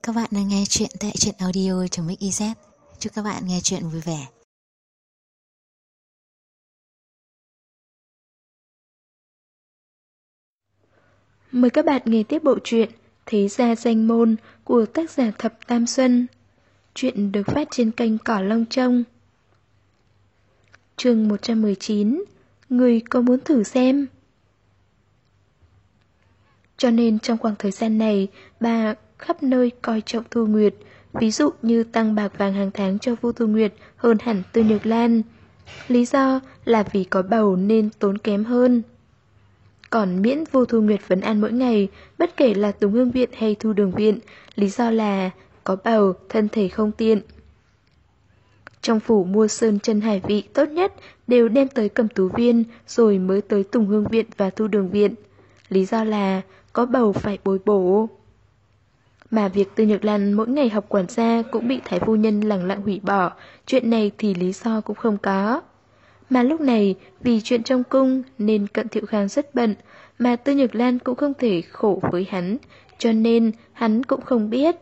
Các bạn đang nghe chuyện tại truyện audio.mix.iz. Chúc các bạn nghe chuyện vui vẻ. Mời các bạn nghe tiếp bộ truyện Thế Gia Danh Môn của tác giả Thập Tam Xuân. Chuyện được phát trên kênh Cỏ Long Trông. Chương 119. Người có muốn thử xem? Cho nên trong khoảng thời gian này, bà khắp nơi coi trọng Thu Nguyệt, ví dụ như tăng bạc vàng hàng tháng cho Vu Thu Nguyệt hơn hẳn Tư Nhược Lan. Lý do là vì có bầu nên tốn kém hơn. Còn miễn Vu Thu Nguyệt vấn an mỗi ngày, bất kể là Tùng Hương Viện hay Thu Đường Viện, lý do là có bầu, thân thể không tiện. Trong phủ mua sơn chân hải vị tốt nhất đều đem tới Cẩm Tú Viên rồi mới tới Tùng Hương Viện và Thu Đường Viện. Lý do là có bầu phải bồi bổ. Mà việc Tư Nhược Lan mỗi ngày học quản gia cũng bị Thái phu nhân lẳng lặng hủy bỏ, chuyện này thì lý do cũng không có. Mà lúc này, vì chuyện trong cung nên Cận Thiệu Khang rất bận, mà Tư Nhược Lan cũng không thể khổ với hắn, cho nên hắn cũng không biết.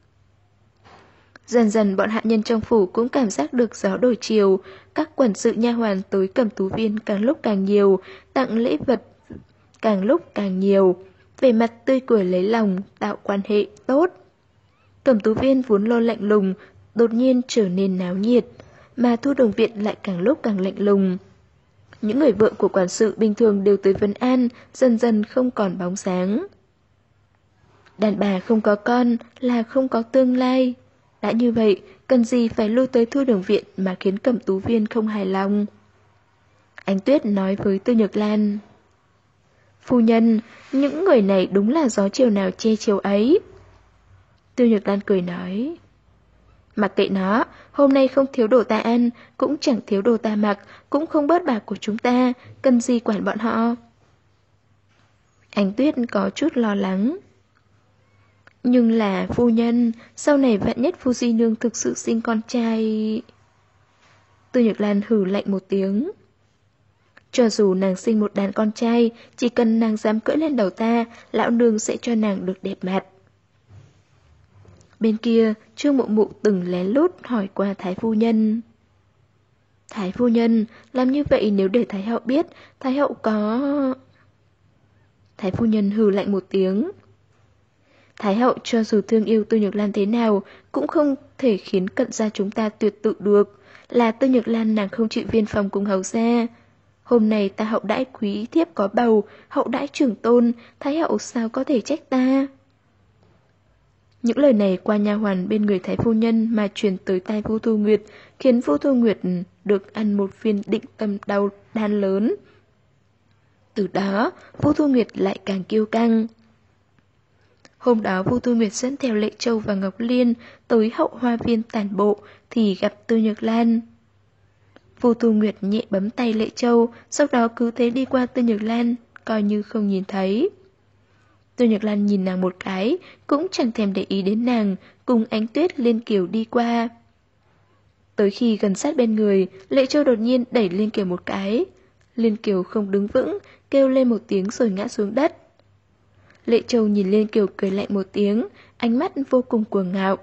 Dần dần bọn hạ nhân trong phủ cũng cảm giác được gió đổi chiều, các quản sự nha hoàn tới Cẩm Tú Viên càng lúc càng nhiều, tặng lễ vật càng lúc càng nhiều, vẻ mặt tươi cười lấy lòng, tạo quan hệ tốt. Cẩm Tú Viên vốn lo lạnh lùng, đột nhiên trở nên náo nhiệt, mà Thu Đường Viện lại càng lúc càng lạnh lùng. Những người vợ của quản sự bình thường đều tới vấn an, dần dần không còn bóng dáng. Đàn bà không có con là không có tương lai. Đã như vậy, cần gì phải lui tới Thu Đường Viện mà khiến Cẩm Tú Viên không hài lòng. Ánh Tuyết nói với Tư Nhược Lan: "Phu nhân, những người này đúng là gió chiều nào che chiều ấy." Tư Nhược Lan cười nói: "Mặc kệ nó, hôm nay không thiếu đồ ta ăn, cũng chẳng thiếu đồ ta mặc, cũng không bớt bạc của chúng ta, cần gì quản bọn họ." Ánh Tuyết có chút lo lắng: "Nhưng là phu nhân, sau này vạn nhất Phu Di Nương thực sự sinh con trai..." Tư Nhược Lan hừ lạnh một tiếng: "Cho dù nàng sinh một đàn con trai, chỉ cần nàng dám cưỡi lên đầu ta, lão nương sẽ cho nàng được đẹp mặt." Bên kia, Trương Mụ Mụ từng lén lút hỏi qua Thái phu nhân: "Thái phu nhân, làm như vậy nếu để Thái hậu biết, Thái hậu có..." Thái phu nhân hừ lạnh một tiếng: "Thái hậu cho dù thương yêu Tư Nhược Lan thế nào, cũng không thể khiến Cận gia chúng ta tuyệt tự được. Là Tư Nhược Lan nàng không chịu viên phòng cùng hầu gia. Hôm nay ta hậu đãi quý thiếp có bầu, hậu đãi trưởng tôn, Thái hậu sao có thể trách ta?" Những lời này qua nha hoàn bên người Thái phu nhân mà truyền tới tai Vu Thu Nguyệt, khiến Vu Thu Nguyệt được ăn một viên định tâm đau đan lớn. Từ đó, Vu Thu Nguyệt lại càng kiêu căng. Hôm đó Vu Thu Nguyệt dẫn theo Lệ Châu và Ngọc Liên tới hậu hoa viên tản bộ thì gặp Tư Nhược Lan. Vu Thu Nguyệt nhẹ bấm tay Lệ Châu, sau đó cứ thế đi qua Tư Nhược Lan, coi như không nhìn thấy. Tư Nhược Lan nhìn nàng một cái, cũng chẳng thèm để ý đến nàng, cùng Ánh Tuyết Liên Kiều đi qua. Tới khi gần sát bên người, Lệ Châu đột nhiên đẩy Liên Kiều một cái. Liên Kiều không đứng vững, kêu lên một tiếng rồi ngã xuống đất. Lệ Châu nhìn Liên Kiều cười lạnh một tiếng, ánh mắt vô cùng cuồng ngạo.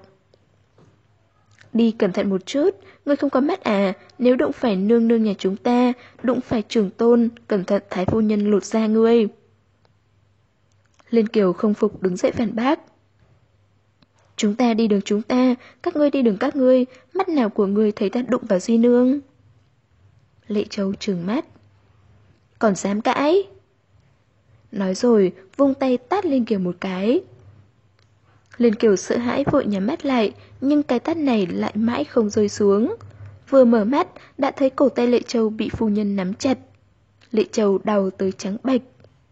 "Đi cẩn thận một chút, ngươi không có mắt à, nếu đụng phải nương nương nhà chúng ta, đụng phải trưởng tôn, cẩn thận Thái phu nhân lột da ngươi." Liên Kiều không phục đứng dậy phản bác: "Chúng ta đi đường chúng ta, các ngươi đi đường các ngươi, mắt nào của ngươi thấy ta đụng vào Di nương?" Lệ Châu trừng mắt: "Còn dám cãi?" Nói rồi, vung tay tát Liên Kiều một cái. Liên Kiều sợ hãi vội nhắm mắt lại, nhưng cái tát này lại mãi không rơi xuống. Vừa mở mắt, đã thấy cổ tay Lệ Châu bị phu nhân nắm chặt. Lệ Châu đau tới trắng bệch.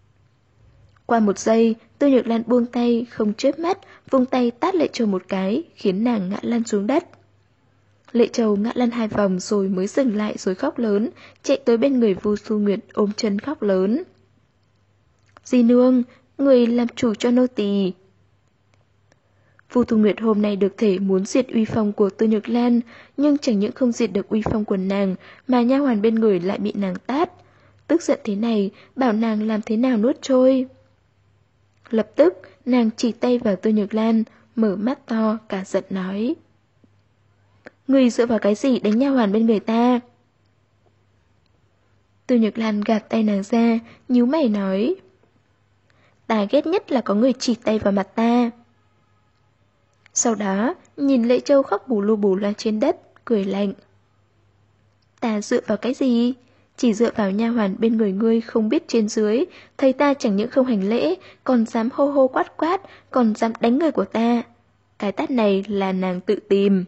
Qua một giây, Tư Nhược Lan buông tay, không chớp mắt, vung tay tát Lệ Châu một cái, khiến nàng ngã lăn xuống đất. Lệ Châu ngã lăn 2 vòng rồi mới dừng lại rồi khóc lớn, chạy tới bên người Vu Thu Nguyệt ôm chân khóc lớn: "Di nương, người làm chủ cho nô tỳ." Vu Thu Nguyệt hôm nay được thể muốn diệt uy phong của Tư Nhược Lan, nhưng chẳng những không diệt được uy phong của nàng, mà nha hoàn bên người lại bị nàng tát. Tức giận thế này, bảo nàng làm thế nào nuốt trôi. Lập tức, nàng chỉ tay vào Tư Nhược Lan, mở mắt to, cả giận nói. Người dựa vào cái gì đánh nha hoàn bên người ta? Từ Nhược Lan gạt tay nàng ra, nhíu mày nói. Ta ghét nhất là có người chỉ tay vào mặt ta. Sau đó, nhìn Lệ Châu khóc bù loa trên đất, cười lạnh. Ta dựa vào cái gì? Chỉ dựa vào nha hoàn bên người ngươi không biết trên dưới, thấy ta chẳng những không hành lễ, còn dám hô hô quát quát, còn dám đánh người của ta. Cái tát này là nàng tự tìm.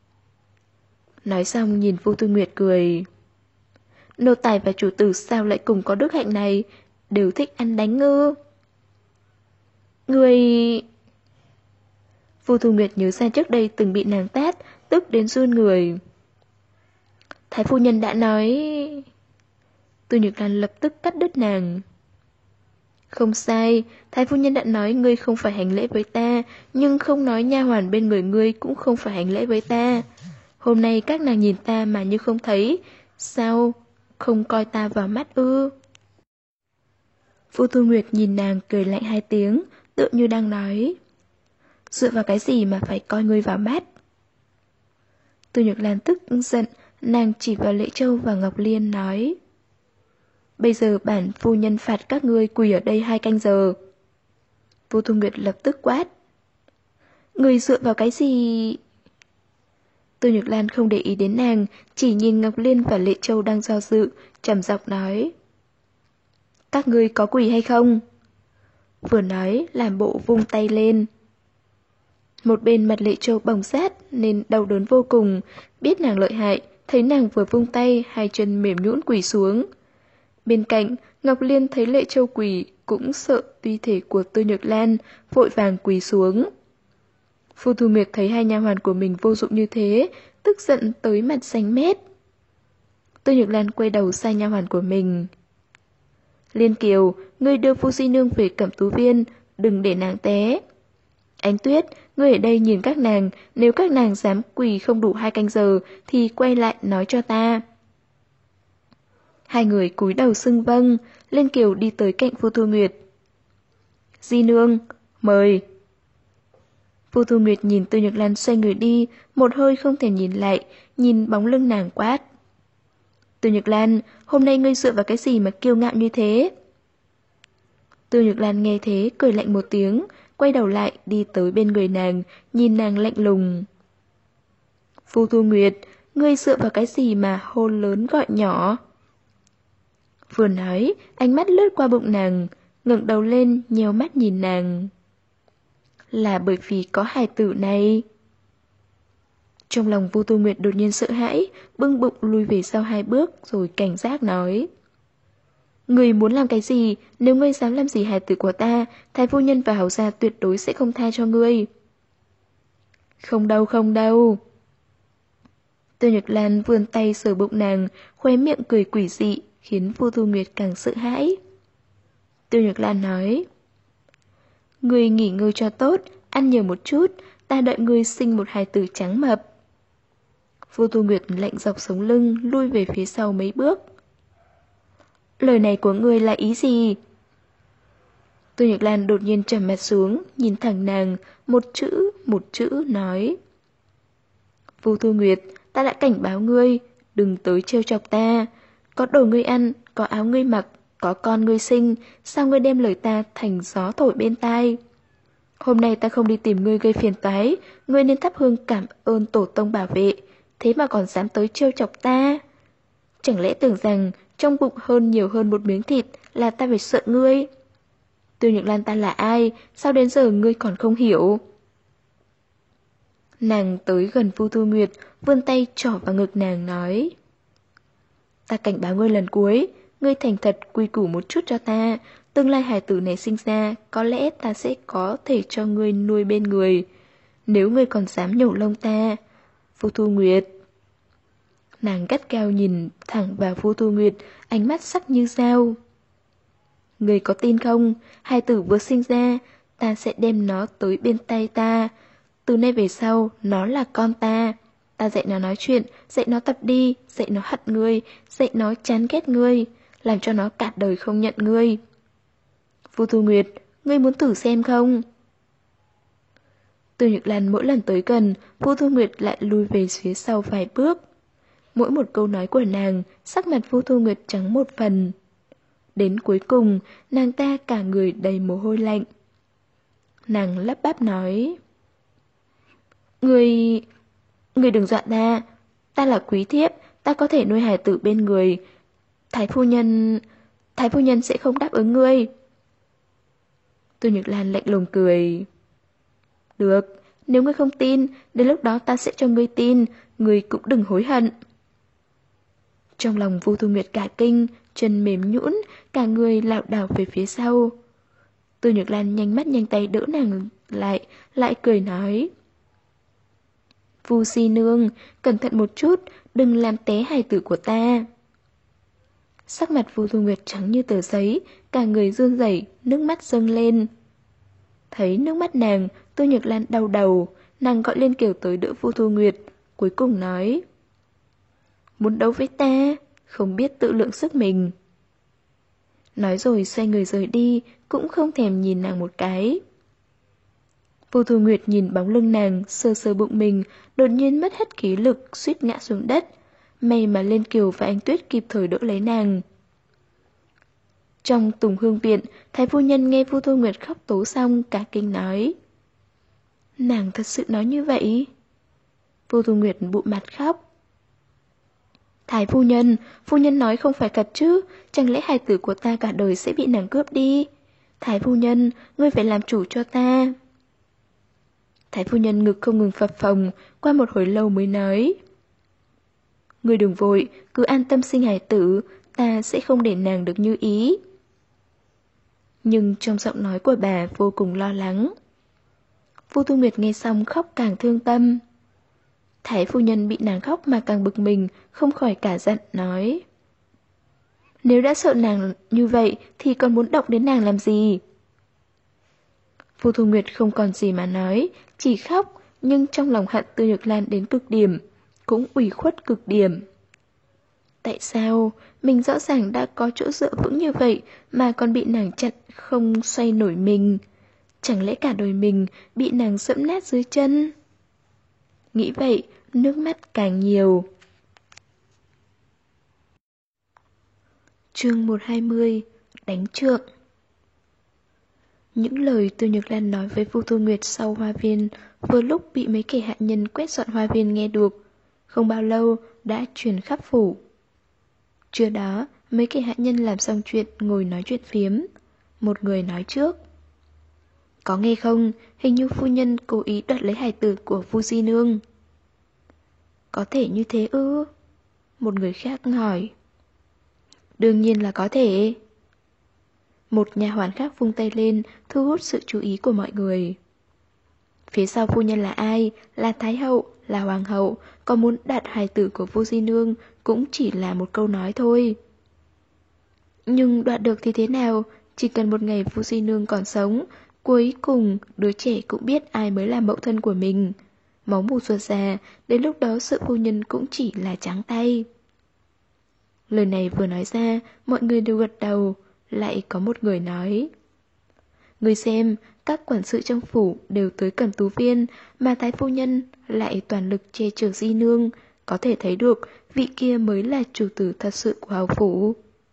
Nói xong nhìn Vu Tư Nguyệt cười. Nô tài và chủ tử sao lại cùng có đức hạnh này, đều thích ăn đánh ngư. Người... Vu Thu Nguyệt nhớ ra trước đây từng bị nàng tát, tức đến run người. Thái phu nhân đã nói... Từ Nhược Lan lập tức cắt đứt nàng. Không sai, Thái phu nhân đã nói ngươi không phải hành lễ với ta, nhưng không nói nha hoàn bên người ngươi cũng không phải hành lễ với ta. Hôm nay các nàng nhìn ta mà như không thấy, sao không coi ta vào mắt ư? Vu Thu Nguyệt nhìn nàng cười lạnh 2 tiếng, tựa như đang nói. Dựa vào cái gì mà phải coi ngươi vào mắt? Từ Nhược Lan tức giận, nàng chỉ vào Lệ Châu và Ngọc Liên nói. Bây giờ bản phu nhân phạt các ngươi quỳ ở đây 2 canh giờ. Vu Thu Nguyệt lập tức quát. Ngươi dựa vào cái gì? Từ Nhược Lan không để ý đến nàng, chỉ nhìn Ngọc Liên và Lệ Châu đang do dự, trầm giọng nói. Các ngươi có quỳ hay không? Vừa nói, làm bộ vung tay lên. Một bên mặt Lệ Châu bỏng rát nên đau đớn vô cùng, biết nàng lợi hại, thấy nàng vừa vung tay, 2 chân mềm nhũn quỳ xuống. Bên cạnh, Ngọc Liên thấy Lệ Châu quỳ cũng sợ uy thể của Tư Nhược Lan, vội vàng quỳ xuống. Vu Thu Nguyệt thấy 2 nha hoàn của mình vô dụng như thế, tức giận tới mặt xanh mét. Tư Nhược Lan quay đầu sang nha hoàn của mình. Liên Kiều, ngươi đưa Vu Di Nương về Cẩm Tú Viên, đừng để nàng té. Ánh Tuyết, ngươi ở đây nhìn các nàng, nếu các nàng dám quỳ không đủ 2 canh giờ thì quay lại nói cho ta. 2 người cúi đầu xưng vâng, Liên Kiều đi tới cạnh Vu Thu Nguyệt. Di Nương, mời. Vu Thu Nguyệt nhìn Tư Nhược Lan xoay người đi, một hơi không thể nhìn lại, nhìn bóng lưng nàng quát. Tư Nhược Lan, hôm nay ngươi dựa vào cái gì mà kiêu ngạo như thế? Tư Nhược Lan nghe thế, cười lạnh một tiếng, quay đầu lại đi tới bên người nàng, nhìn nàng lạnh lùng. Vu Thu Nguyệt, ngươi dựa vào cái gì mà hô lớn gọi nhỏ? Vừa nói, ánh mắt lướt qua bụng nàng, ngẩng đầu lên, nheo mắt nhìn nàng. Là bởi vì có hài tử này. Trong lòng Vu Thu Nguyệt đột nhiên sợ hãi, bưng bụng lùi về sau 2 bước rồi cảnh giác nói. Ngươi muốn làm cái gì? Nếu ngươi dám làm gì hài tử của ta, Thái phu nhân và hầu gia tuyệt đối sẽ không tha cho ngươi. Không đâu, không đâu. Tư Nhược Lan vươn tay sờ bụng nàng, khóe miệng cười quỷ dị, khiến Vu Thu Nguyệt càng sợ hãi. Tư Nhược Lan nói. Ngươi nghỉ ngơi cho tốt, ăn nhiều một chút, ta đợi ngươi sinh một hài tử trắng mập. Vu Thu Nguyệt lạnh dọc sống lưng, lui về phía sau mấy bước. Lời này của ngươi là ý gì? Tư Nhược Lan đột nhiên trầm mặt xuống, nhìn thẳng nàng, một chữ nói. Vu Thu Nguyệt, ta đã cảnh báo ngươi, đừng tới trêu chọc ta. Có đồ ngươi ăn, có áo ngươi mặc, có con ngươi sinh, sao ngươi đem lời ta thành gió thổi bên tai? Hôm nay ta không đi tìm ngươi gây phiền toái, ngươi nên thắp hương cảm ơn tổ tông bảo vệ, thế mà còn dám tới trêu chọc ta. Chẳng lẽ tưởng rằng trong bụng nhiều hơn một miếng thịt là ta phải sợ ngươi? Tư Nhược Lan ta là ai, sao đến giờ ngươi còn không hiểu? Nàng tới gần Vu Thu Nguyệt, vươn tay trỏ vào ngực nàng nói. Ta cảnh báo ngươi lần cuối, ngươi thành thật quy củ một chút cho ta. Tương lai hài tử này sinh ra, có lẽ ta sẽ có thể cho ngươi nuôi bên người. Nếu ngươi còn dám nhổ lông ta. Vu Thu Nguyệt. Nàng gắt gao nhìn thẳng vào Vu Thu Nguyệt, ánh mắt sắc như dao. Ngươi có tin không? Hài tử vừa sinh ra, ta sẽ đem nó tới bên tay ta. Từ nay về sau, nó là con ta. Ta dạy nó nói chuyện, dạy nó tập đi, dạy nó hận ngươi, dạy nó chán ghét ngươi, làm cho nó cả đời không nhận ngươi. Vu Thu Nguyệt, ngươi muốn thử xem không? Từ Nhược Lan mỗi lần tới gần, Vu Thu Nguyệt lại lùi về phía sau vài bước. Mỗi một câu nói của nàng, sắc mặt Vu Thu Nguyệt trắng một phần. Đến cuối cùng, nàng ta cả người đầy mồ hôi lạnh. Nàng lắp bắp nói: Người đừng dọa ta. Ta là quý thiếp, ta có thể nuôi hài tử bên người. Thái phu nhân sẽ không đáp ứng ngươi. Từ Nhược Lan lạnh lùng cười: Được, nếu ngươi không tin, đến lúc đó ta sẽ cho ngươi tin, ngươi cũng đừng hối hận. Trong lòng Vu Thu Nguyệt cả kinh, chân mềm nhũn, cả người lảo đảo về phía sau. Từ Nhược Lan nhanh mắt nhanh tay đỡ nàng lại cười nói: Vu Si Nương, cẩn thận một chút, đừng làm té hài tử của ta. Sắc mặt Vu Thu Nguyệt trắng như tờ giấy, cả người run rẩy, nước mắt dâng lên. Thấy nước mắt nàng, Tô Nhược Lan đau đầu, nàng gọi lên Kiều tới đỡ Vu Thu Nguyệt, cuối cùng nói: Muốn đấu với ta, không biết tự lượng sức mình. Nói rồi xoay người rời đi, cũng không thèm nhìn nàng một cái. Vu Thu Nguyệt nhìn bóng lưng nàng, sờ sờ bụng mình, đột nhiên mất hết khí lực, suýt ngã xuống đất. May mà Lên Kiều và Anh Tuyết kịp thời đỡ lấy nàng. Trong Tùng Hương Viện, Thái phu nhân nghe Vu Thu Nguyệt khóc tố xong, cả kinh nói: Nàng thật sự nói như vậy? Vu Thu Nguyệt bụng mặt khóc. Thái phu nhân nói không phải thật chứ, chẳng lẽ hài tử của ta cả đời sẽ bị nàng cướp đi? Thái phu nhân, ngươi phải làm chủ cho ta. Thái phu nhân ngực không ngừng phập phồng, qua một hồi lâu mới nói: Ngươi đừng vội, cứ an tâm sinh hài tử, ta sẽ không để nàng được như ý. Nhưng trong giọng nói của bà vô cùng lo lắng. Vu Thu Nguyệt nghe xong khóc càng thương tâm. Thái phu nhân bị nàng khóc mà càng bực mình, không khỏi cả giận nói: Nếu đã sợ nàng như vậy thì còn muốn động đến nàng làm gì? Vu Thu Nguyệt không còn gì mà nói, chỉ khóc, nhưng trong lòng hận Từ Nhược Lan đến cực điểm, cũng ủy khuất cực điểm. Tại sao mình rõ ràng đã có chỗ dựa vững như vậy mà còn bị nàng chặn không xoay nổi mình? Chẳng lẽ cả đời mình bị nàng dẫm nát dưới chân? Nghĩ vậy, nước mắt càng nhiều. Chương 120: Đánh trượng. Những lời Từ Nhược Lan nói với Vu Thu Nguyệt sau hoa viên vừa lúc bị mấy kẻ hạ nhân quét dọn hoa viên nghe được, không bao lâu đã truyền khắp phủ. Trưa đó, mấy kẻ hạ nhân làm xong chuyện ngồi nói chuyện phiếm. Một người nói trước: Có nghe không, hình như phu nhân cố ý đoạt lấy hài tử của Vu Di Nương. Có thể như thế ư? Một người khác hỏi. Đương nhiên là có thể. Một nha hoàn khác vung tay lên, thu hút sự chú ý của mọi người. Phía sau phu nhân là ai? Là Thái hậu, là Hoàng hậu, có muốn đoạt hài tử của Vu Di Nương cũng chỉ là một câu nói thôi. Nhưng đoạt được thì thế nào? Chỉ cần một ngày Vu Di Nương còn sống, cuối cùng đứa trẻ cũng biết ai mới là mẫu thân của mình. Máu mủ ruột già, đến lúc đó sự phu nhân cũng chỉ là trắng tay. Lời này vừa nói ra, mọi người đều gật đầu. Lại có một người nói: Người xem, các quản sự trong phủ đều tới Cẩm Tú Viên, mà Thái phu nhân lại toàn lực che chở Di Nương, có thể thấy được vị kia mới là chủ tử thật sự của hầu phủ.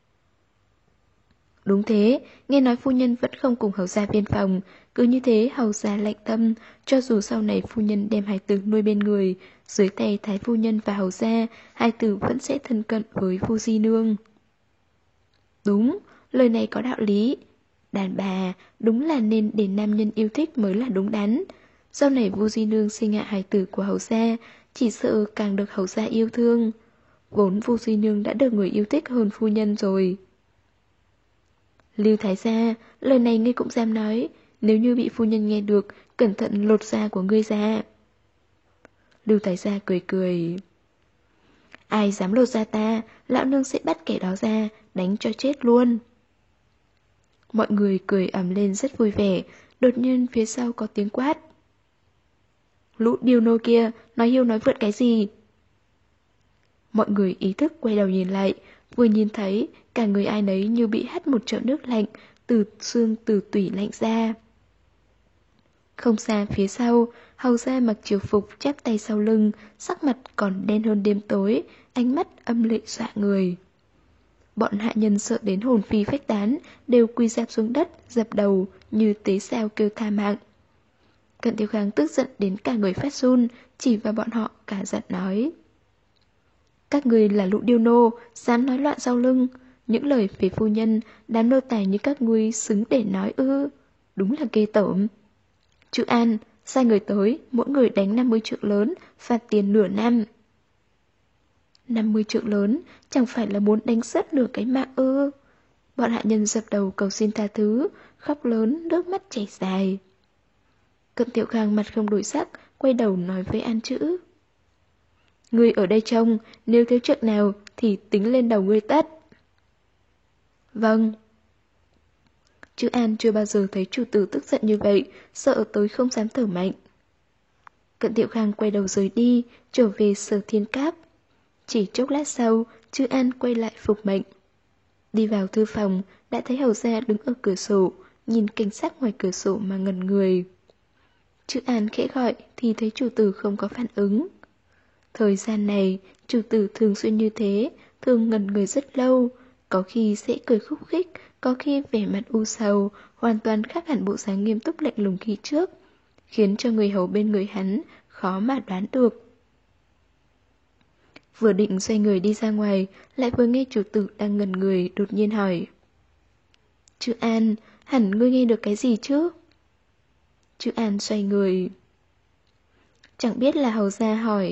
Đúng thế, nghe nói phu nhân vẫn không cùng hầu gia viên phòng, cứ như thế hầu gia lạnh tâm, cho dù sau này phu nhân đem hài tử nuôi bên người, dưới tay Thái phu nhân và hầu gia, hài tử vẫn sẽ thân cận với Vu Di Nương. Đúng, lời này có đạo lý. Đàn bà đúng là nên để nam nhân yêu thích mới là đúng đắn. Sau này Vu Di Nương sinh hạ hài tử của hầu gia, chỉ sợ càng được hầu gia yêu thương. Vốn Vu Di Nương đã được người yêu thích hơn phu nhân rồi. Lưu Thái gia, lời này ngươi cũng dám nói, nếu như bị phu nhân nghe được, cẩn thận lột da của ngươi ra. Lưu Thái gia cười cười. Ai dám lột da ta, lão nương sẽ bắt kẻ đó ra, đánh cho chết luôn. Mọi người cười ầm lên rất vui vẻ, đột nhiên phía sau có tiếng quát. Lũ điêu nô kia, nói hiêu nói vượt cái gì? Mọi người ý thức quay đầu nhìn lại, vừa nhìn thấy cả người ai nấy như bị hắt một chậu nước lạnh, từ xương từ tủy lạnh ra. Không xa phía sau, hầu ra mặc triều phục chắp tay sau lưng, sắc mặt còn đen hơn đêm tối, ánh mắt âm lệ dọa người. Bọn hạ nhân sợ đến hồn phi phách tán, đều quỳ rạp xuống đất, dập đầu như tế sao kêu tha mạng. Cận Tiểu Khang tức giận đến cả người phát run, chỉ vào bọn họ cả giận nói: các người là lũ điêu nô, dám nói loạn sau lưng. Những lời về phu nhân, đám nô tài như các ngươi xứng để nói ư? Đúng là ghê tởm. Chữ An, sai người tới, mỗi người đánh 50 trượng lớn, phạt tiền nửa năm. 50 trượng lớn, chẳng phải là muốn đánh sứt nửa cái mạng ư? Bọn hạ nhân dập đầu cầu xin tha thứ, khóc lớn, nước mắt chảy dài. Cận Tiểu Khang mặt không đổi sắc, quay đầu nói với An Chữ: ngươi ở đây trông, nếu thiếu trượng nào thì tính lên đầu ngươi tất. Vâng. Chữ An chưa bao giờ thấy chủ tử tức giận như vậy, sợ tới không dám thở mạnh. Cận Tiểu Khang quay đầu rời đi, trở về Sở Thiên Cáp. Chỉ chốc lát sau, Chữ An quay lại phục mệnh. Đi vào thư phòng, đã thấy hầu gia đứng ở cửa sổ, nhìn cảnh sát ngoài cửa sổ mà ngẩn người. Chữ An khẽ gọi thì thấy chủ tử không có phản ứng. Thời gian này, chủ tử thường xuyên như thế, thường ngẩn người rất lâu, có khi sẽ cười khúc khích, có khi vẻ mặt u sầu, hoàn toàn khác hẳn bộ dáng nghiêm túc lạnh lùng khi trước, khiến cho người hầu bên người hắn khó mà đoán được. Vừa định xoay người đi ra ngoài, lại vừa nghe chủ tử đang ngẩn người đột nhiên hỏi: Chữ An, hẳn ngươi nghe được cái gì chứ? Chữ An xoay người. Chẳng biết là hầu gia hỏi...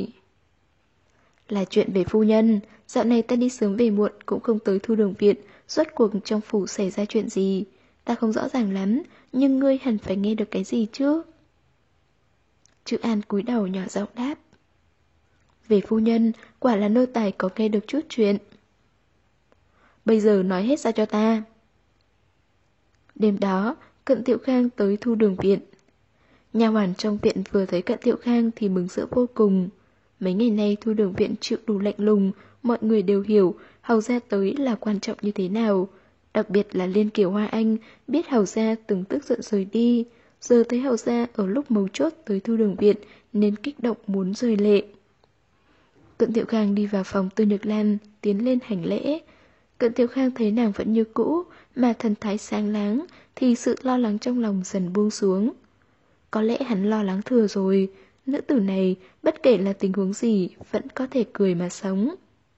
Là chuyện về phu nhân, dạo này ta đi sớm về muộn cũng không tới Thu Đường viện, rốt cuộc trong phủ xảy ra chuyện gì. Ta không rõ ràng lắm, nhưng ngươi hẳn phải nghe được cái gì chứ? Chữ An cúi đầu nhỏ giọng đáp: về phu nhân, quả là nô tài có nghe được chút chuyện. Bây giờ nói hết ra cho ta. Đêm đó, Cận Tiểu Khang tới Thu Đường viện. Nha hoàn trong viện vừa thấy Cận Tiểu Khang thì mừng rỡ vô cùng. Mấy ngày nay Thu Đường viện chịu đủ lạnh lùng, mọi người đều hiểu hầu gia tới là quan trọng như thế nào. Đặc biệt là Liên Kiều Hoa Anh biết hầu gia từng tức giận rời đi, giờ thấy hầu gia ở lúc mấu chốt tới Thu Đường viện nên kích động muốn rơi lệ. Cận Tiểu Khang đi vào phòng Tư Nhược Lan, tiến lên hành lễ. Cận Tiểu Khang thấy nàng vẫn như cũ, mà thần thái sáng láng, thì sự lo lắng trong lòng dần buông xuống. Có lẽ hắn lo lắng thừa rồi, nữ tử này, bất kể là tình huống gì, vẫn có thể cười mà sống.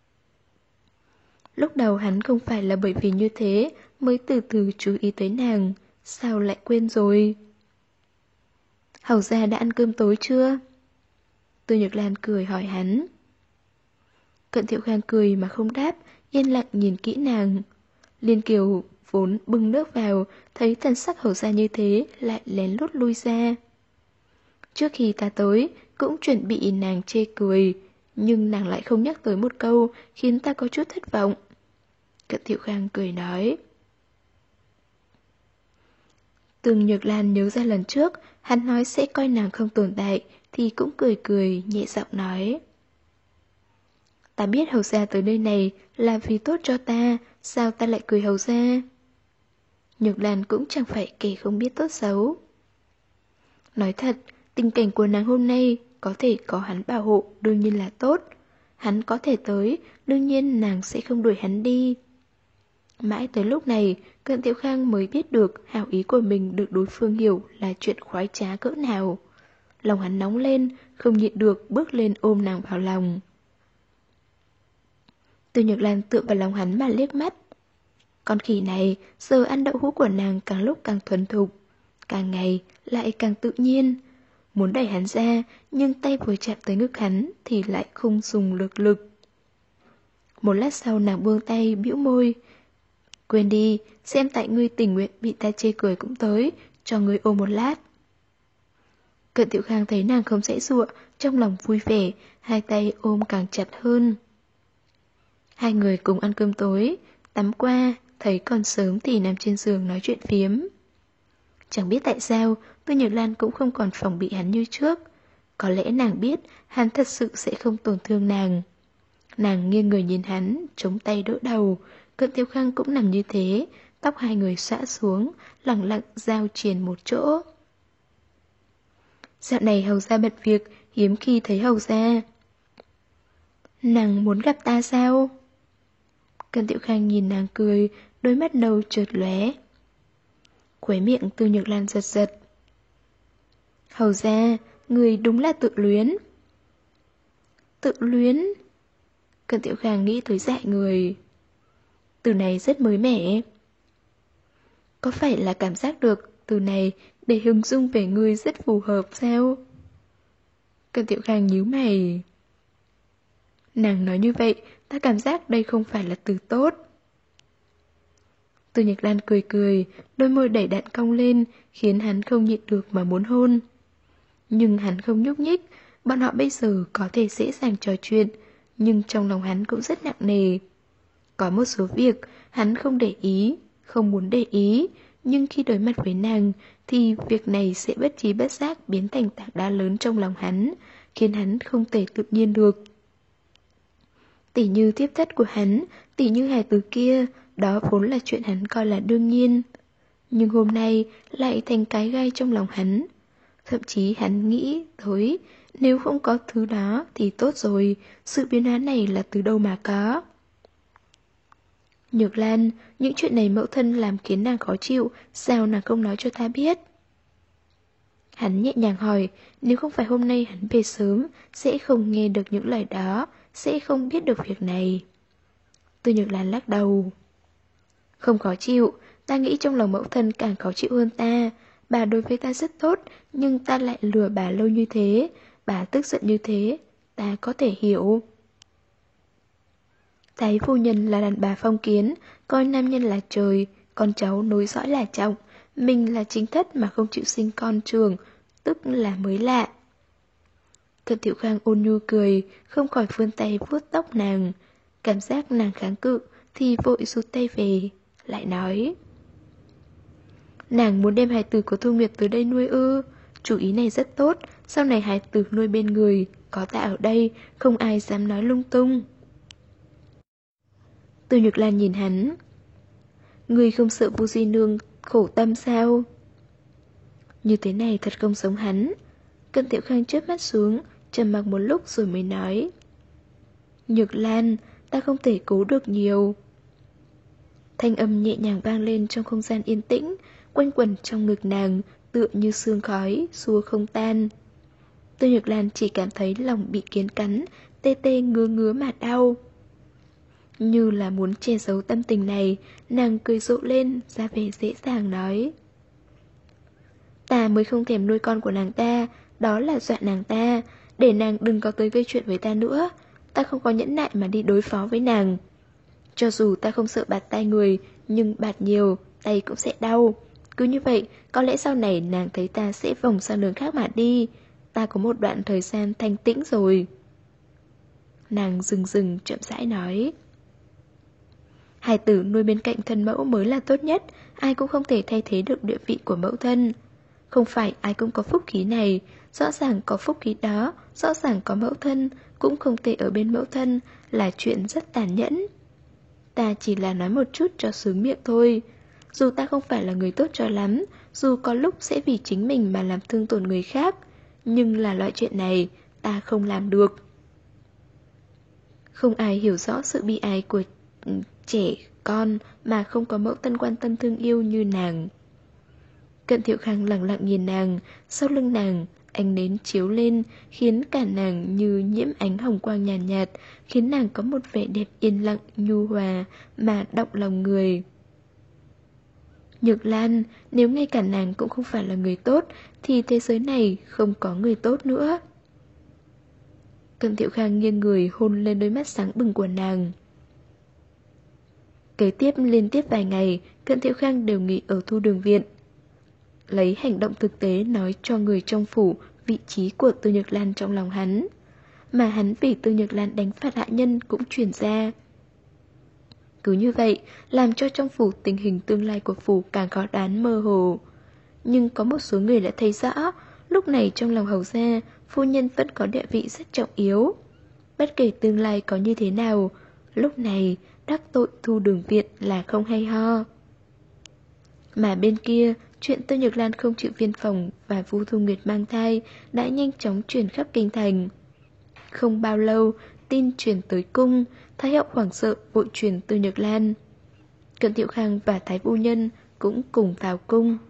Lúc đầu hắn không phải là bởi vì như thế mới từ từ chú ý tới nàng, sao lại quên rồi? Hầu gia đã ăn cơm tối chưa? Tư Nhược Lan cười hỏi hắn. Cận Tiểu Khang cười mà không đáp, yên lặng nhìn kỹ nàng. Liên Kiều vốn bưng nước vào, thấy thần sắc hầu gia như thế, lại lén lút lui ra. Trước khi ta tới, cũng chuẩn bị nàng chê cười, nhưng nàng lại không nhắc tới một câu, khiến ta có chút thất vọng. Cận Tiểu Khang cười nói. Từng Nhược Lan nhớ ra lần trước, hắn nói sẽ coi nàng không tồn tại, thì cũng cười cười, nhẹ giọng nói. Ta biết hầu gia tới nơi này là vì tốt cho ta, sao ta lại cười hầu gia? Nhược Lan cũng chẳng phải kẻ không biết tốt xấu. Nói thật, tình cảnh của nàng hôm nay có thể có hắn bảo hộ đương nhiên là tốt. Hắn có thể tới, đương nhiên nàng sẽ không đuổi hắn đi. Mãi tới lúc này, Cận Tiểu Khang mới biết được hảo ý của mình được đối phương hiểu là chuyện khoái trá cỡ nào. Lòng hắn nóng lên, không nhịn được bước lên ôm nàng vào lòng. Từ Nhược Lan tựa vào lòng hắn mà liếc mắt. Con khỉ này, giờ ăn đậu hũ của nàng càng lúc càng thuần thục, càng ngày lại càng tự nhiên. Muốn đẩy hắn ra, nhưng tay vừa chạm tới ngực hắn thì lại không dùng lực. Một lát sau nàng buông tay, bĩu môi. Quên đi, xem tại ngươi tình nguyện bị ta chê cười cũng tới, cho ngươi ôm một lát. Cận Tiểu Khang thấy nàng không dãy dụa, trong lòng vui vẻ, hai tay ôm càng chặt hơn. Hai người cùng ăn cơm tối, tắm qua, thấy còn sớm thì nằm trên giường nói chuyện phiếm. Chẳng biết tại sao, Tư Nhược Lan cũng không còn phòng bị hắn như trước. Có lẽ nàng biết hắn thật sự sẽ không tổn thương nàng. Nàng nghiêng người nhìn hắn, chống tay đỡ đầu. Cận Tiểu Khang cũng nằm như thế, tóc hai người xõa xuống, lẳng lặng giao triền một chỗ. Dạo này hầu gia bận việc, hiếm khi thấy hầu gia. Nàng muốn gặp ta sao? Cận Tiểu Khang nhìn nàng cười, đôi mắt nâu chợt lóe. Khóe miệng Tư Nhược Lan giật giật. Hầu gia, người đúng là tự luyến. Tự luyến? Cận Tiểu Khang nghĩ tới dại người. Từ này rất mới mẻ. Có phải là cảm giác được từ này để hình dung về người rất phù hợp sao? Cận Tiểu Khang nhíu mày. Nàng nói như vậy, ta cảm giác đây không phải là từ tốt. Tư Nhược Lan cười cười, đôi môi đẩy đặn cong lên, khiến hắn không nhịn được mà muốn hôn. Nhưng hắn không nhúc nhích, bọn họ bây giờ có thể dễ dàng trò chuyện, nhưng trong lòng hắn cũng rất nặng nề. Có một số việc hắn không để ý, không muốn để ý, nhưng khi đối mặt với nàng thì việc này sẽ bất trí bất giác biến thành tảng đá lớn trong lòng hắn, khiến hắn không thể tự nhiên được. Tỉ như tiếp thất của hắn, tỉ như hài tử kia, đó vốn là chuyện hắn coi là đương nhiên. Nhưng hôm nay lại thành cái gai trong lòng hắn. Thậm chí hắn nghĩ tới, nếu không có thứ đó thì tốt rồi, sự biến hóa này là từ đâu mà có. Nhược Lan, những chuyện này mẫu thân làm khiến nàng khó chịu, sao nàng không nói cho ta biết? Hắn nhẹ nhàng hỏi, nếu không phải hôm nay hắn về sớm, sẽ không nghe được những lời đó, sẽ không biết được việc này. Tư Nhược Lan lắc đầu. Không khó chịu, ta nghĩ trong lòng mẫu thân càng khó chịu hơn ta. Bà đối với ta rất tốt, nhưng ta lại lừa bà lâu như thế, bà tức giận như thế, ta có thể hiểu. Thái phu nhân là đàn bà phong kiến, coi nam nhân là trời, con cháu nối dõi là trọng, mình là chính thất mà không chịu sinh con trường, tức là mới lạ. Cận Tiểu Khang ôn nhu cười, không khỏi vươn tay vuốt tóc nàng. Cảm giác nàng kháng cự thì vội rút tay về, lại nói. Nàng muốn đem hài tử của Thu Nguyệt tới đây nuôi ư? Chủ ý này rất tốt, sau này hài tử nuôi bên người, có ta ở đây, không ai dám nói lung tung. Tư Nhược Lan nhìn hắn. Người không sợ Vu Di Nương khổ tâm sao? Như thế này thật không giống hắn. Cận Tiểu Khang chớp mắt xuống, trầm mặc một lúc rồi mới nói. Nhược Lan, ta không thể cố được nhiều. Thanh âm nhẹ nhàng vang lên trong không gian yên tĩnh, quanh quẩn trong ngực nàng, tựa như sương khói, xua không tan. Tư Nhược Lan chỉ cảm thấy lòng bị kiến cắn, tê tê ngứa ngứa mà đau. Như là muốn che giấu tâm tình này, nàng cười rộ lên, ra vẻ dễ dàng nói. Ta mới không thèm nuôi con của nàng ta, đó là dọa nàng ta, để nàng đừng có tới gây chuyện với ta nữa. Ta không có nhẫn nại mà đi đối phó với nàng. Cho dù ta không sợ bạt tay người, nhưng bạt nhiều, tay cũng sẽ đau. Cứ như vậy, có lẽ sau này nàng thấy ta sẽ vòng sang đường khác mà đi. Ta có một đoạn thời gian thanh tĩnh rồi. Nàng dừng chậm rãi nói. Hài tử nuôi bên cạnh thân mẫu mới là tốt nhất, ai cũng không thể thay thế được địa vị của mẫu thân. Không phải ai cũng có phúc khí này, rõ ràng có phúc khí đó, rõ ràng có mẫu thân, cũng không thể ở bên mẫu thân, là chuyện rất tàn nhẫn. Ta chỉ là nói một chút cho sướng miệng thôi. Dù ta không phải là người tốt cho lắm, dù có lúc sẽ vì chính mình mà làm thương tổn người khác, nhưng là loại chuyện này, ta không làm được. Không ai hiểu rõ sự bi ai của trẻ con mà không có mẫu thân quan tâm thương yêu như nàng. Cận Thiệu Khang lặng lặng nhìn nàng, sau lưng nàng, ánh nến chiếu lên, khiến cả nàng như nhiễm ánh hồng quang nhàn nhạt, khiến nàng có một vẻ đẹp yên lặng, nhu hòa, mà động lòng người. Nhược Lan, nếu ngay cả nàng cũng không phải là người tốt, thì thế giới này không có người tốt nữa. Cận Thiệu Khang nghiêng người hôn lên đôi mắt sáng bừng của nàng. Kế tiếp liên tiếp vài ngày, Cận Thiệu Khang đều nghỉ ở Thu Đường Viện. Lấy hành động thực tế nói cho người trong phủ vị trí của Tư Nhược Lan trong lòng hắn. Mà hắn vì Tư Nhược Lan đánh phạt hạ nhân cũng truyền ra. Cứ như vậy, làm cho trong phủ tình hình tương lai của phủ càng khó đoán mơ hồ. Nhưng có một số người đã thấy rõ, lúc này trong lòng hầu gia, phu nhân vẫn có địa vị rất trọng yếu. Bất kể tương lai có như thế nào, lúc này đắc tội Thu Đường Viện là không hay ho. Mà bên kia, Chuyện Tư Nhược Lan không chịu viên phòng và Vu Thu Nguyệt mang thai đã nhanh chóng truyền khắp kinh thành. Không bao lâu, tin truyền tới cung, Thái hậu hoảng sợ vội truyền Tư Nhược Lan. Cận Thiệu Khang và Thái phu nhân cũng cùng vào cung.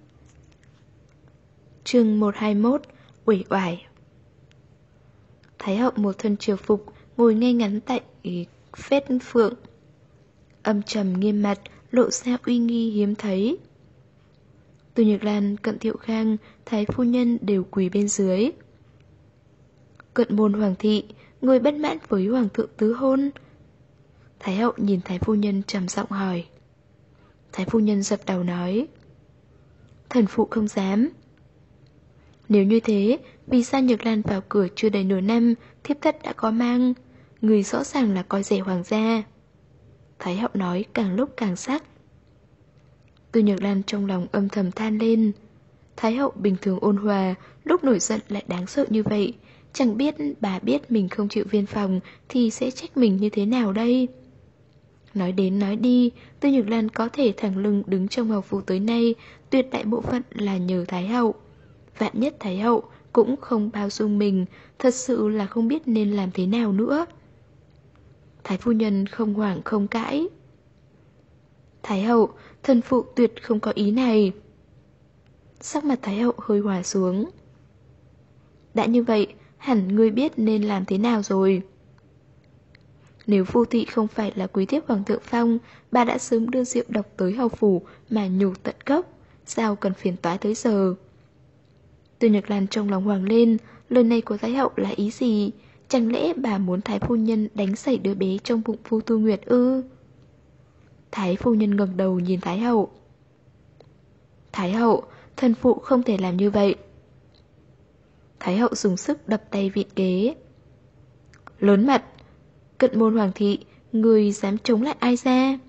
Chương 121: Uể oải. Thái hậu một thân triều phục, ngồi ngay ngắn tại phết phượng, âm trầm nghiêm mặt, lộ ra uy nghi hiếm thấy. Tư Nhược Lan, Cận Thiệu Khang, Thái phu nhân đều quỳ bên dưới. Cận môn hoàng thị, người bất mãn với hoàng thượng tứ hôn. Thái hậu nhìn Thái phu nhân trầm giọng hỏi. Thái phu nhân dập đầu nói: Thần phụ không dám. Nếu như thế, vì sao Nhược Lan vào cửa chưa đầy nửa năm, thiếp thất đã có mang? Người rõ ràng là coi rẻ hoàng gia. Thái hậu nói càng lúc càng sắc. Tư Nhược Lan trong lòng âm thầm than lên. Thái hậu bình thường ôn hòa, lúc nổi giận lại đáng sợ như vậy. Chẳng biết bà biết mình không chịu viên phòng thì sẽ trách mình như thế nào đây? Nói đến nói đi, Tư Nhược Lan có thể thẳng lưng đứng trong hầu phủ tới nay, tuyệt đại bộ phận là nhờ Thái hậu. Vạn nhất Thái hậu cũng không bao dung mình, thật sự là không biết nên làm thế nào nữa. Thái phu nhân không hoảng không cãi. Thái hậu, thần phụ tuyệt không có ý này. Sắc mặt Thái hậu hơi hòa xuống. Đã như vậy, hẳn ngươi biết nên làm thế nào rồi. Nếu Vu thị không phải là quý thiếp hoàng thượng phong, bà đã sớm đưa rượu độc tới hầu phủ mà nhủ tận gốc, sao cần phiền toái tới giờ. Tư Nhược Lan trong lòng hoàng lên, lời này của Thái hậu là ý gì? Chẳng lẽ bà muốn Thái phu nhân đánh sẩy đứa bé trong bụng Vu Tu Nguyệt ư? Thái phu nhân ngẩng đầu nhìn Thái hậu. Thái hậu, thần phụ không thể làm như vậy. Thái hậu dùng sức đập tay vịn ghế. Lớn mặt, Cận môn hoàng thị, người dám chống lại ai ra?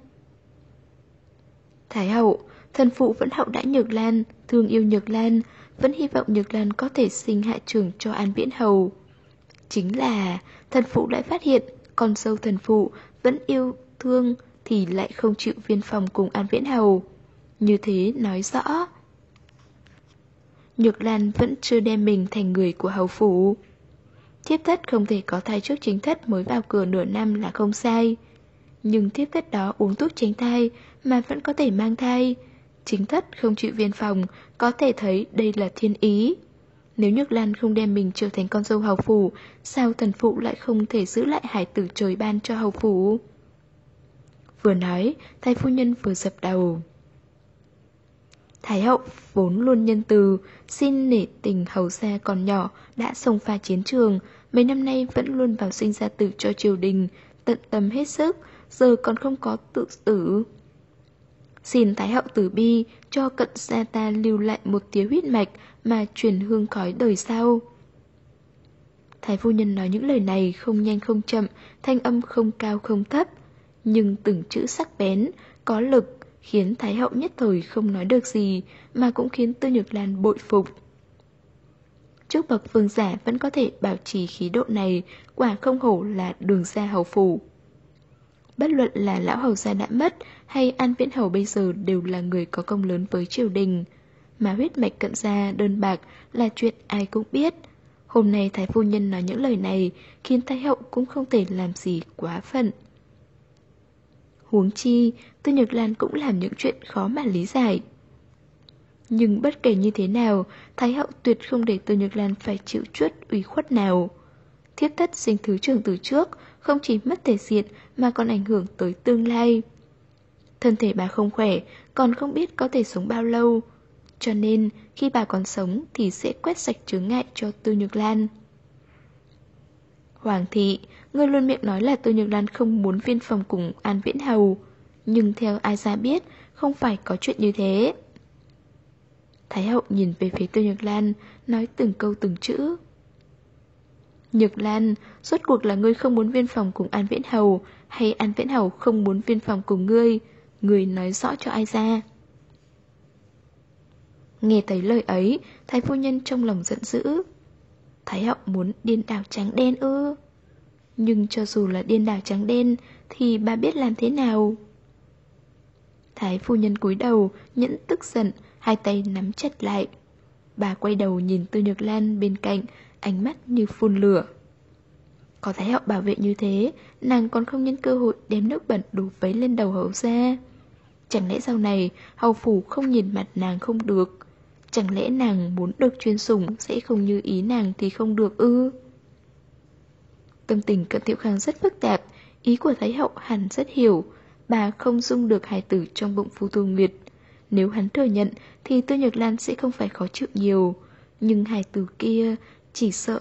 Thái hậu, thần phụ vẫn hậu đãi Nhược Lan, thương yêu Nhược Lan, vẫn hy vọng Nhược Lan có thể sinh hạ trưởng cho An Viễn Hầu. Chính là thần phụ lại phát hiện con dâu thần phụ vẫn yêu thương thì lại không chịu viên phòng cùng An Viễn Hầu. Như thế nói rõ Nhược Lan vẫn chưa đem mình thành người của hầu phủ. Thiếp thất không thể có thai trước chính thất mới vào cửa nửa năm là không sai. Nhưng thiếp thất đó uống thuốc tránh thai mà vẫn có thể mang thai. Chính thất không chịu viên phòng, có thể thấy đây là thiên ý. Nếu Nhược Lan không đem mình trở thành con dâu hầu phủ, sao thần phụ lại không thể giữ lại hải tử trời ban cho hầu phủ? Vừa nói, Thái phu nhân vừa dập đầu. Thái hậu vốn luôn nhân từ, xin nể tình hầu gia còn nhỏ đã xông pha chiến trường, mấy năm nay vẫn luôn vào sinh ra tử cho triều đình, tận tâm hết sức, giờ còn không có tự tử. Xin Thái hậu tử bi cho Cận gia ta lưu lại một tía huyết mạch mà truyền hương khói đời sau. Thái phu nhân nói những lời này không nhanh không chậm, thanh âm không cao không thấp, nhưng từng chữ sắc bén, có lực, khiến Thái hậu nhất thời không nói được gì, mà cũng khiến Tư Nhược Lan bội phục. Trước bậc vương giả vẫn có thể bảo trì khí độ này, quả không hổ là đường gia hầu phủ. Bất luận là lão hầu gia đã mất hay An Viễn Hầu bây giờ đều là người có công lớn với triều đình, mà huyết mạch Cận gia đơn bạc là chuyện ai cũng biết. Hôm nay Thái phu nhân nói những lời này khiến Thái hậu cũng không thể làm gì quá phận. Huống chi, Tư Nhược Lan cũng làm những chuyện khó mà lý giải. Nhưng bất kể như thế nào, Thái hậu tuyệt không để Tư Nhược Lan phải chịu chút ủy khuất nào. Thiếp thất sinh thứ trưởng từ trước, không chỉ mất thể diện mà còn ảnh hưởng tới tương lai. Thân thể bà không khỏe, còn không biết có thể sống bao lâu. Cho nên, khi bà còn sống thì sẽ quét sạch chướng ngại cho Tư Nhược Lan. Hoàng thị, ngươi luôn miệng nói là Tư Nhược Lan không muốn viên phòng cùng An Viễn Hầu. Nhưng theo ai ra biết, không phải có chuyện như thế. Thái hậu nhìn về phía Tư Nhược Lan, nói từng câu từng chữ. Nhược Lan, rốt cuộc là ngươi không muốn viên phòng cùng An Viễn Hầu, hay An Viễn Hầu không muốn viên phòng cùng ngươi? Ngươi nói rõ cho ai ra. Nghe thấy lời ấy, Thái phu nhân trong lòng giận dữ. Thái hậu muốn điên đảo trắng đen ư? Nhưng cho dù là điên đảo trắng đen thì bà biết làm thế nào? Thái phu nhân cúi đầu, nhẫn tức giận, hai tay nắm chặt lại. Bà quay đầu nhìn Tư Nhược Lan bên cạnh, ánh mắt như phun lửa. Có Thái Hậu bảo vệ như thế, nàng còn không nhân cơ hội đem nước bẩn đổ vấy lên đầu hầu ra. Chẳng lẽ sau này hầu phủ không nhìn mặt nàng không được? Chẳng lẽ nàng muốn được chuyên sủng sẽ không như ý nàng thì không được ư? Tâm tình Cận Tiểu Khang rất phức tạp, ý của Thái Hậu hẳn rất hiểu. Bà không dung được hài tử trong bụng Phu Tu Nguyệt. Nếu hắn thừa nhận thì Tư Nhược Lan sẽ không phải khó chịu nhiều. Nhưng hài tử kia chỉ sợ...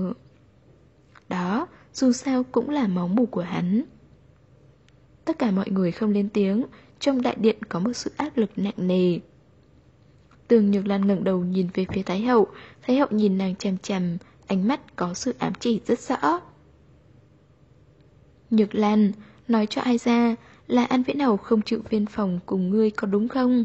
Đó, dù sao cũng là máu mủ của hắn. Tất cả mọi người không lên tiếng, trong đại điện có một sự áp lực nặng nề. Tư Nhược Lan ngẩng đầu nhìn về phía Thái Hậu nhìn nàng chằm chằm, ánh mắt có sự ám chỉ rất rõ. Nhược Lan, nói cho ai ra là An Viễn Hầu không chịu viên phòng cùng ngươi có đúng không?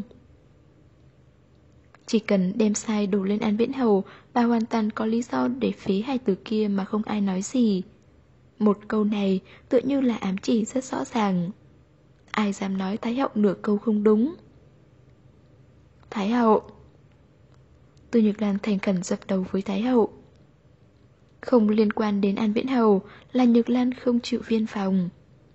Chỉ cần đem sai đổ lên An Viễn Hầu, bà hoàn toàn có lý do để phế hài tử kia mà không ai nói gì. Một câu này tựa như là ám chỉ rất rõ ràng. Ai dám nói Thái Hậu nửa câu không đúng? Thái Hậu. Tư Nhược Lan thành khẩn dập đầu với Thái Hậu. Không liên quan đến An Viễn Hầu, là Nhược Lan không chịu viên phòng.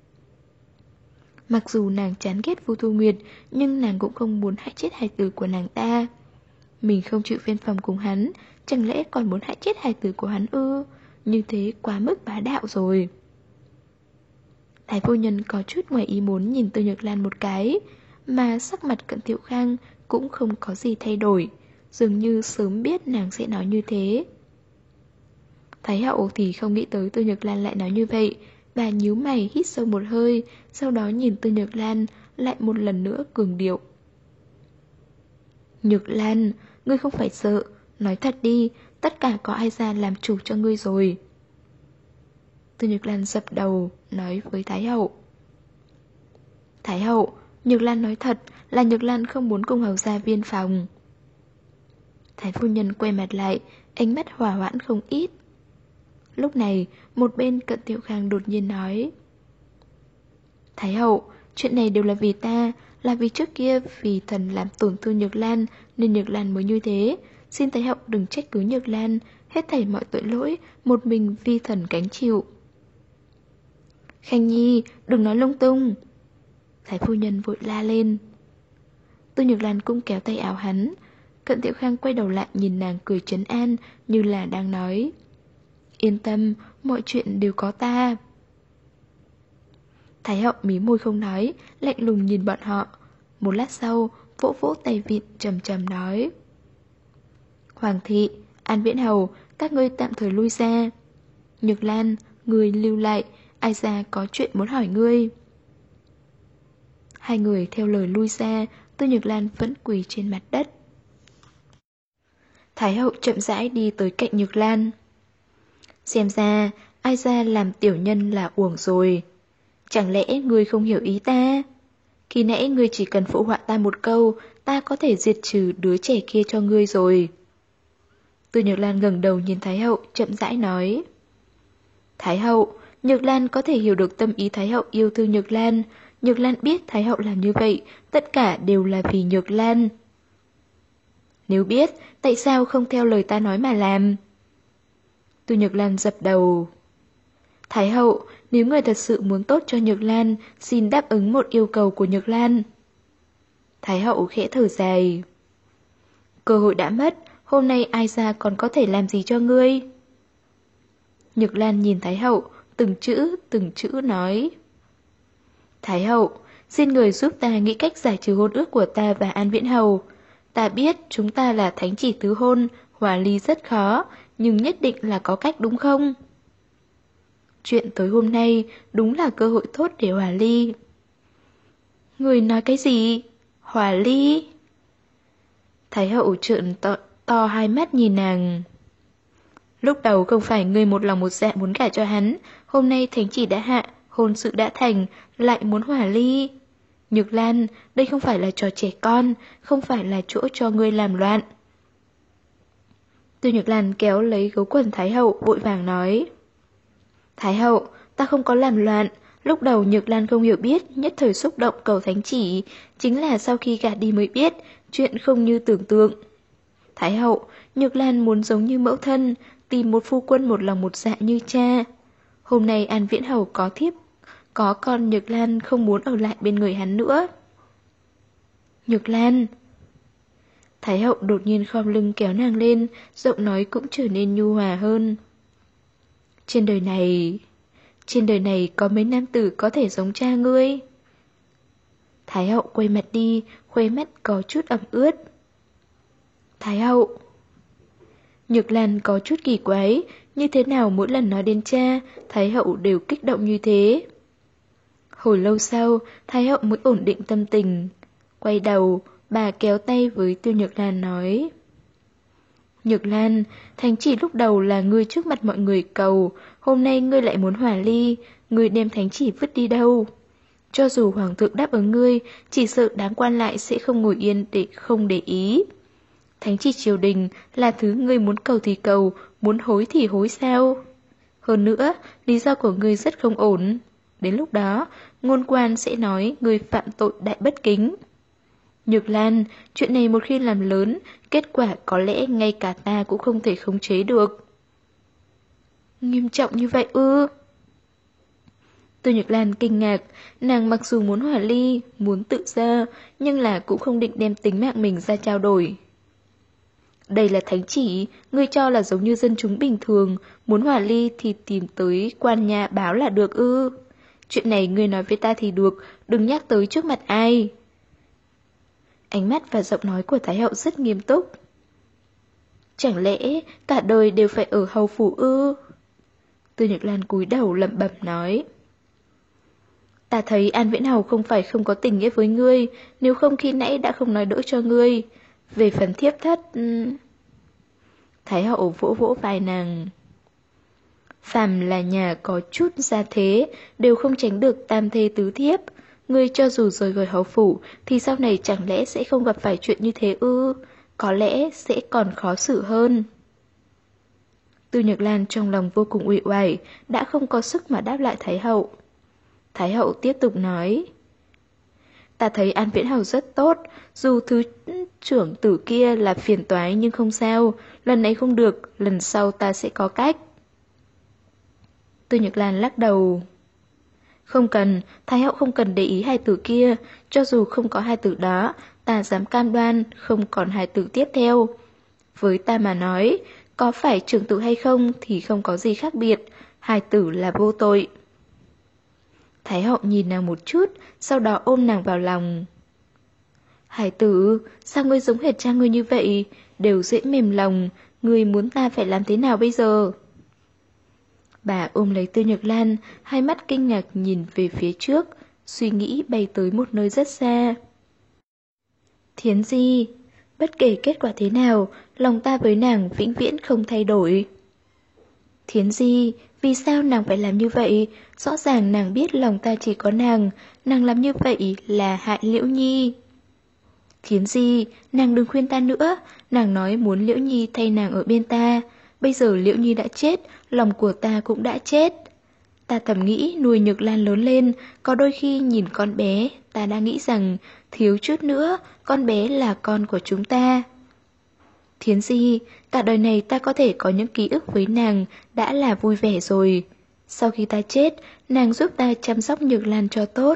Mặc dù nàng chán ghét Vu Thu Nguyệt, nhưng nàng cũng không muốn hại chết hài tử của nàng ta. Mình không chịu viên phòng cùng hắn, chẳng lẽ còn muốn hại chết hài tử của hắn ư? Như thế quá mức bá đạo rồi. Thái phu nhân có chút ngoài ý muốn nhìn Tư Nhược Lan một cái, mà sắc mặt Cận Tiểu Khang cũng không có gì thay đổi, dường như sớm biết nàng sẽ nói như thế. Thái Hậu thì không nghĩ tới Tư Nhược Lan lại nói như vậy. Bà nhíu mày hít sâu một hơi, sau đó nhìn Tư Nhược Lan lại một lần nữa cường điệu. Nhược Lan, ngươi không phải sợ, nói thật đi, tất cả có ai ra làm chủ cho ngươi rồi. Tư Nhược Lan dập đầu, nói với Thái Hậu. Thái Hậu, Nhược Lan nói thật là Nhược Lan không muốn cùng hầu gia viên phòng. Thái phu nhân quay mặt lại, ánh mắt hỏa hoãn không ít. Lúc này, một bên Cận Tiểu Khang đột nhiên nói. Thái Hậu, chuyện này đều là vì ta, là vì trước kia vì thần làm tổn thương Nhược Lan nên Nhược Lan mới như thế. Xin Thái Hậu đừng trách cứ Nhược Lan, hết thảy mọi tội lỗi, một mình vi thần gánh chịu. Khanh Nhi, đừng nói lung tung. Thái phu nhân vội la lên. Tư Nhược Lan cũng kéo tay áo hắn. Cận Tiểu Khang quay đầu lại nhìn nàng cười trấn an, như là đang nói. Yên tâm, mọi chuyện đều có ta. Thái Hậu mí môi không nói, lạnh lùng nhìn bọn họ. Một lát sau, vỗ vỗ tay vịn trầm trầm nói. Hoàng thị, An Viễn Hầu, các ngươi tạm thời lui ra. Nhược Lan, ngươi lưu lại, ai ra có chuyện muốn hỏi ngươi. Hai người theo lời lui ra, Tư Nhược Lan vẫn quỳ trên mặt đất. Thái Hậu chậm rãi đi tới cạnh Nhược Lan. Xem ra, ai ra làm tiểu nhân là uổng rồi. Chẳng lẽ ngươi không hiểu ý ta? Khi nãy ngươi chỉ cần phụ họa ta một câu, ta có thể diệt trừ đứa trẻ kia cho ngươi rồi. Tư Nhược Lan ngẩng đầu nhìn Thái Hậu, chậm rãi nói. Thái Hậu, Nhược Lan có thể hiểu được tâm ý Thái Hậu yêu thương Nhược Lan. Nhược Lan biết Thái Hậu làm như vậy, tất cả đều là vì Nhược Lan. Nếu biết, tại sao không theo lời ta nói mà làm? Tư Nhược Lan dập đầu. Thái Hậu, nếu người thật sự muốn tốt cho Nhược Lan, xin đáp ứng một yêu cầu của Nhược Lan. Thái Hậu khẽ thở dài. Cơ hội đã mất, hôm nay ai ra còn có thể làm gì cho ngươi? Nhược Lan nhìn Thái Hậu, từng chữ nói. Thái Hậu, xin người giúp ta nghĩ cách giải trừ hôn ước của ta và An Viễn Hầu. Ta biết chúng ta là thánh chỉ tứ hôn, hòa ly rất khó, nhưng nhất định là có cách đúng không? Chuyện tới hôm nay đúng là cơ hội tốt để hòa ly. Người nói cái gì? Hòa ly? Thái Hậu trợn to hai mắt nhìn nàng. Lúc đầu không phải ngươi một lòng một dạ muốn gả cho hắn, hôm nay thánh chỉ đã hạ, hôn sự đã thành, lại muốn hòa ly. Nhược Lan, đây không phải là trò trẻ con, không phải là chỗ cho ngươi làm loạn. Tư Nhược Lan kéo lấy gấu quần Thái Hậu, vội vàng nói. Thái Hậu, ta không có làm loạn. Lúc đầu Nhược Lan không hiểu biết, nhất thời xúc động cầu thánh chỉ. Chính là sau khi gả đi mới biết, chuyện không như tưởng tượng. Thái hậu, Nhược Lan muốn giống như mẫu thân, tìm một phu quân một lòng một dạ như cha. Hôm nay An Viễn Hầu có thiếp, có con Nhược Lan không muốn ở lại bên người hắn nữa. Nhược Lan. Thái hậu đột nhiên khom lưng kéo nàng lên, giọng nói cũng trở nên nhu hòa hơn. Trên đời này có mấy nam tử có thể giống cha ngươi? Thái hậu quay mặt đi, khóe mắt có chút ẩm ướt. Thái hậu. Nhược Lan có chút kỳ quái, như thế nào mỗi lần nói đến cha, Thái hậu đều kích động như thế. Hồi lâu sau, Thái hậu mới ổn định tâm tình. Quay đầu, bà kéo tay với Tiêu Nhược Lan nói. Nhược Lan, thánh chỉ lúc đầu là ngươi trước mặt mọi người cầu, hôm nay ngươi lại muốn hòa ly, ngươi đem thánh chỉ vứt đi đâu? Cho dù hoàng thượng đáp ứng ngươi, chỉ sợ đám quan lại sẽ không ngồi yên để không để ý. Thánh chỉ triều đình là thứ ngươi muốn cầu thì cầu, muốn hối thì hối sao? Hơn nữa, lý do của ngươi rất không ổn. Đến lúc đó, ngôn quan sẽ nói ngươi phạm tội đại bất kính. Nhược Lan, chuyện này một khi làm lớn, kết quả có lẽ ngay cả ta cũng không thể khống chế được. Nghiêm trọng như vậy ư? Tô Nhược Lan kinh ngạc, nàng mặc dù muốn hòa ly, muốn tự do, nhưng là cũng không định đem tính mạng mình ra trao đổi. Đây là thánh chỉ, ngươi cho là giống như dân chúng bình thường, muốn hòa ly thì tìm tới quan nhà báo là được ư. Chuyện này ngươi nói với ta thì được, đừng nhắc tới trước mặt ai. Ánh mắt và giọng nói của Thái hậu rất nghiêm túc. Chẳng lẽ cả đời đều phải ở hầu phủ ư? Tư Nhược Lan cúi đầu lẩm bẩm nói. Ta thấy An Viễn Hầu không phải không có tình nghĩa với ngươi, nếu không khi nãy đã không nói đỡ cho ngươi. Về phần thiếp thất... Thái hậu vỗ vỗ vai nàng. Phàm là nhà có chút gia thế, đều không tránh được tam thê tứ thiếp. Ngươi cho dù rời khỏi hầu phủ, thì sau này chẳng lẽ sẽ không gặp phải chuyện như thế ư? Có lẽ sẽ còn khó xử hơn. Tư Nhược Lan trong lòng vô cùng uể oải, đã không có sức mà đáp lại Thái hậu. Thái hậu tiếp tục nói. Ta thấy An Viễn Hầu rất tốt, dù thứ trưởng tử kia là phiền toái nhưng không sao, lần này không được, lần sau ta sẽ có cách. Tư Nhược Lan lắc đầu. Không cần, Thái hậu không cần để ý hai tử kia, cho dù không có hai tử đó, ta dám cam đoan không còn hai tử tiếp theo. Với ta mà nói, có phải trưởng tử hay không thì không có gì khác biệt, hai tử là vô tội. Thái hậu nhìn nàng một chút, sau đó ôm nàng vào lòng. Hải tử, sao ngươi giống hệt cha ngươi như vậy, đều dễ mềm lòng, ngươi muốn ta phải làm thế nào bây giờ? Bà ôm lấy Tư Nhược Lan, hai mắt kinh ngạc nhìn về phía trước, suy nghĩ bay tới một nơi rất xa. Thiến Di, bất kể kết quả thế nào, lòng ta với nàng vĩnh viễn không thay đổi. Thiến Di, vì sao nàng phải làm như vậy? Rõ ràng nàng biết lòng ta chỉ có nàng làm như vậy là hại Liễu Nhi. Thiến Di, nàng đừng khuyên ta nữa, nàng nói muốn Liễu Nhi thay nàng ở bên ta. Bây giờ Liễu Nhi đã chết, lòng của ta cũng đã chết. Ta thầm nghĩ nuôi Nhược Lan lớn lên, có đôi khi nhìn con bé, ta đã nghĩ rằng thiếu chút nữa, con bé là con của chúng ta. Thiến Di, cả đời này ta có thể có những ký ức với nàng đã là vui vẻ rồi. Sau khi ta chết, nàng giúp ta chăm sóc Nhược Lan cho tốt.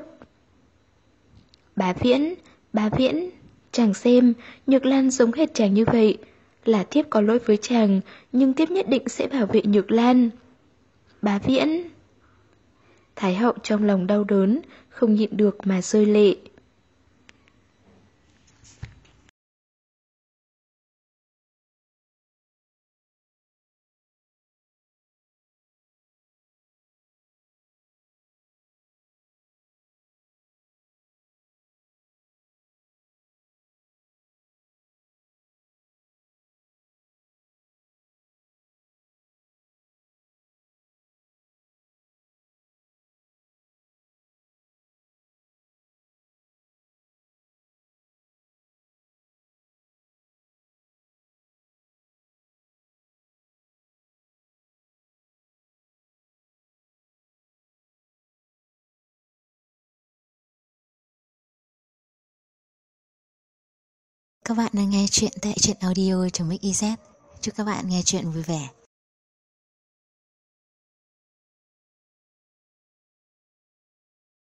Bá Viễn, chàng xem, Nhược Lan giống hệt chàng như vậy. Là thiếp có lỗi với chàng, nhưng thiếp nhất định sẽ bảo vệ Nhược Lan. Bá Viễn. Thái hậu trong lòng đau đớn, không nhịn được mà rơi lệ. Các bạn đang nghe chuyện tại truyện audio.mix.iz. Chúc các bạn nghe chuyện vui vẻ.